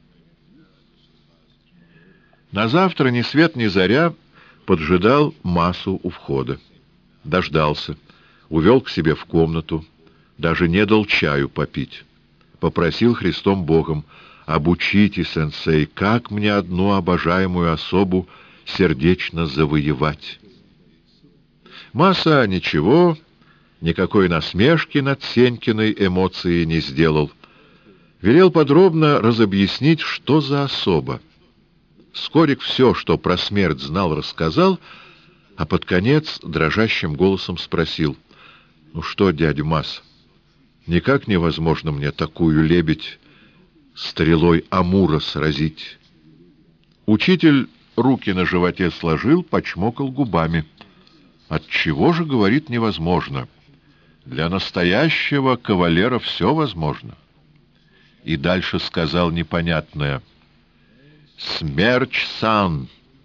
На завтра ни свет ни заря поджидал Масу у входа. Дождался, увел к себе в комнату, даже не дал чаю попить. Попросил Христом Богом: «Обучите, сенсей, как мне одну обожаемую особу сердечно завоевать». Маса ничего, никакой насмешки над Сенькиной эмоцией не сделал. Велел подробно разобъяснить, что за особа. Скорик все, что про смерть знал, рассказал, а под конец дрожащим голосом спросил: «Ну что, дядя Мас, Никак невозможно мне такую лебедь стрелой Амура сразить. Учитель руки на животе сложил, почмокал губами. Отчего же, говорит, невозможно? Для настоящего кавалера все возможно. И дальше сказал непонятное: «Смерч-сан,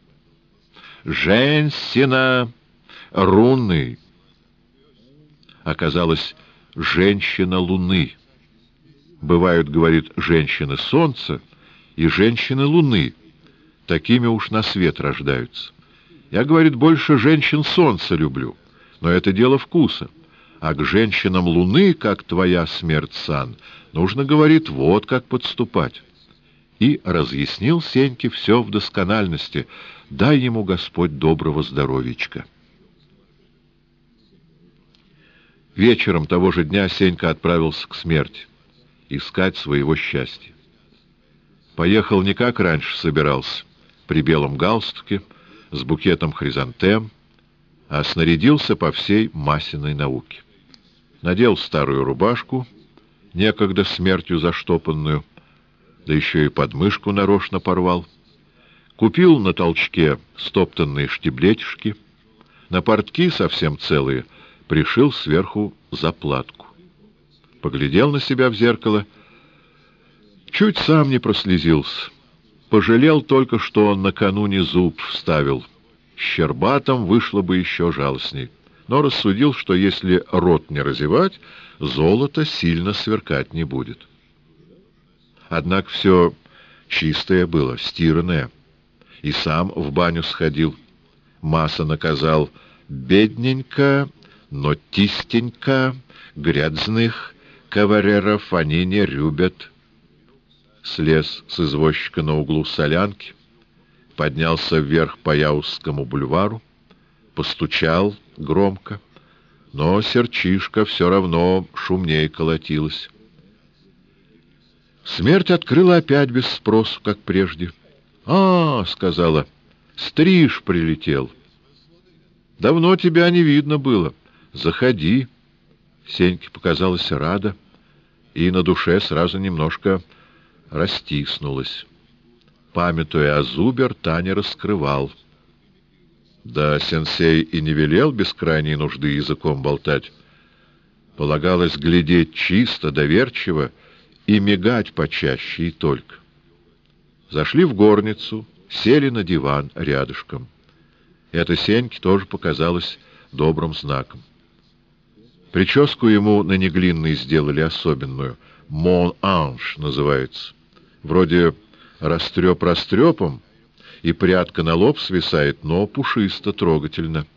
женщина руны». Оказалось, женщина луны. Бывают, говорит, женщины солнца и женщины луны. Такими уж на свет рождаются. Я, говорит, больше женщин солнца люблю, но это дело вкуса. А к женщинам луны, как твоя смерть-сан, нужно, говорит, вот как подступать. И разъяснил Сеньке все в доскональности. Дай ему Господь доброго здоровичка. Вечером того же дня Сенька отправился к смерти искать своего счастья. Поехал не как раньше собирался, при белом галстуке, с букетом хризантем, а снарядился по всей Масиной науке. Надел старую рубашку, некогда смертью заштопанную, да еще и подмышку нарочно порвал. Купил на толчке стоптанные штиблетишки, на портки совсем целые пришил сверху заплатку. Поглядел на себя в зеркало, чуть сам не прослезился. Пожалел только, что он накануне зуб вставил. Щербатом вышло бы еще жалостней. Но рассудил, что если рот не разевать, золото сильно сверкать не будет. Однако все чистое было, стиранное. И сам в баню сходил. Маса наказал: бедненько, но тистенько, грязных кавалеров они не любят. Слез с извозчика на углу Солянки, поднялся вверх по Яузскому бульвару, постучал громко, но сердчишка все равно шумней колотилась. Смерть открыла опять без спросу, как прежде. — сказала, — стриж прилетел. — Давно тебя не видно было. Заходи. Сеньке показалась рада, и на душе сразу немножко растиснулась. Памятуя о зубе, рта не раскрывал. Да сенсей и не велел без крайней нужды языком болтать. Полагалось глядеть чисто, доверчиво и мигать почаще и только. Зашли в горницу, сели на диван рядышком. Это Сеньке тоже показалось добрым знаком. Прическу ему на Неглинной сделали особенную. «Мон анж» называется. Вроде растреп растрепом, и прядка на лоб свисает, но пушисто, трогательно.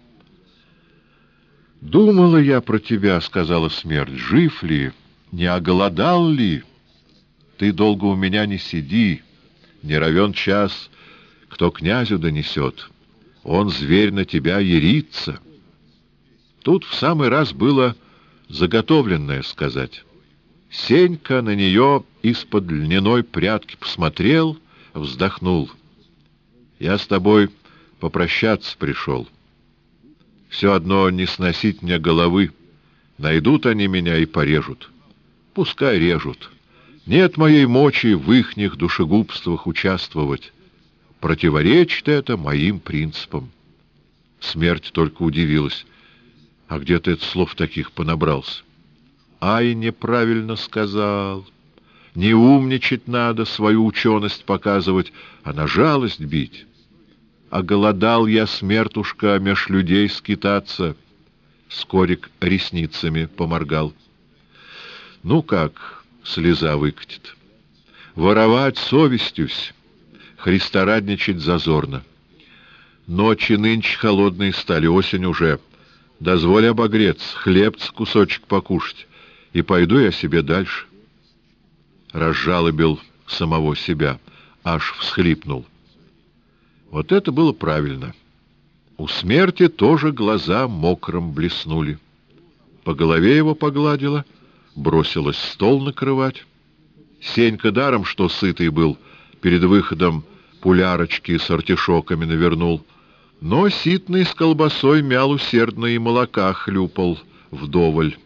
«Думала я про тебя», — сказала смерть, — «жив ли, не оголодал ли? Ты долго у меня не сиди, не равен час, кто князю донесет. Он, зверь, на тебя ярится». Тут в самый раз было заготовленное сказать. Сенька на нее из-под льняной прядки посмотрел, вздохнул. «Я с тобой попрощаться пришел. Все одно не сносить мне головы. Найдут они меня и порежут. Пускай режут. Нет моей мочи в ихних душегубствах участвовать. Противоречит это моим принципам». Смерть только удивилась. «А где ты слов таких понабрался?» «Ай, неправильно сказал. Не умничать надо, свою ученость показывать, а на жалость бить. Оголодал я, смертушка, меж людей скитаться». Скорик ресницами поморгал. «Ну как, слеза выкатит. Воровать совестюсь, христорадничать зазорно. Ночи нынче холодные стали, осень уже. Дозволь обогреться, хлебц кусочек покушать, и пойду я себе дальше». Разжалобил самого себя, аж всхлипнул. Вот это было правильно. У смерти тоже глаза мокрым блеснули. По голове его погладила, бросилась стол накрывать. Сенька даром, что сытый был, перед выходом пулярочки с артишоками навернул, но ситный с колбасой мял усердно и молока хлюпал вдоволь.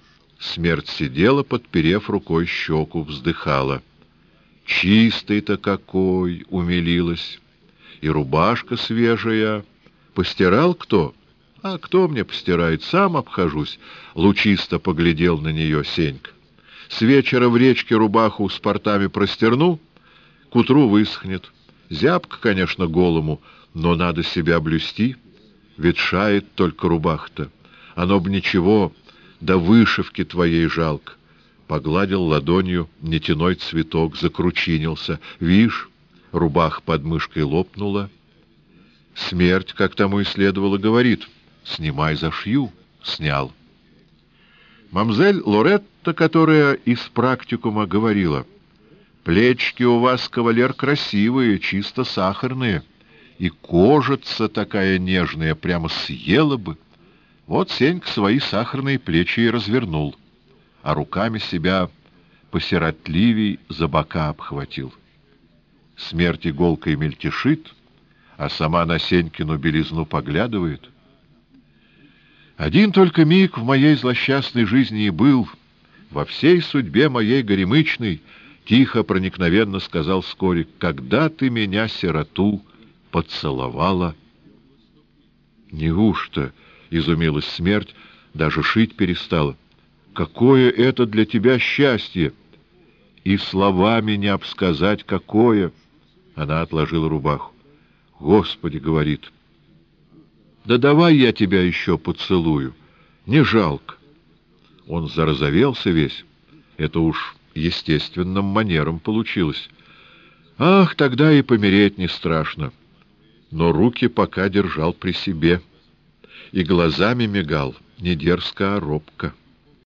Смерть сидела, подперев рукой щеку, вздыхала. «Чистый-то какой!» — умилилась. «И рубашка свежая. Постирал кто?» «А кто мне постирает? Сам обхожусь», — лучисто поглядел на нее Сенька. «С вечера в речке рубаху с портами простерну, к утру высохнет. Зябко, конечно, голому, но надо себя блюсти. Ветшает только рубаха-то. Оно б ничего, да вышивки твоей жалко». Погладил ладонью нетяной цветок, закручинился. «Вишь, рубаха под мышкой лопнула». Смерть, как тому и следовало, говорит: «Снимай, зашью». Снял. Мамзель Лоретта, которая из практикума, говорила: «Плечики у вас, кавалер, красивые, чисто сахарные, и кожица такая нежная, прямо съела бы». Вот Сенька свои сахарные плечи и развернул, а руками себя посиротливей за бока обхватил. Смерть иголкой мельтешит, а сама на Сенькину белизну поглядывает. Один только миг в моей злосчастной жизни и был, во всей судьбе моей горемычной, тихо, проникновенно сказал Скорик: «Когда ты меня, сироту, поцеловала?» «Неужто?» — изумилась Смерть, даже шить перестала. «Какое это для тебя счастье! И словами не обсказать, какое!» Она отложила рубаху. «Господи!» — говорит. «Да давай я тебя еще поцелую. Не жалко». Он зарозовелся весь. Это уж естественным манером получилось. Ах, тогда и помереть не страшно. Но руки пока держал при себе. И глазами мигал, не дерзко, а робко.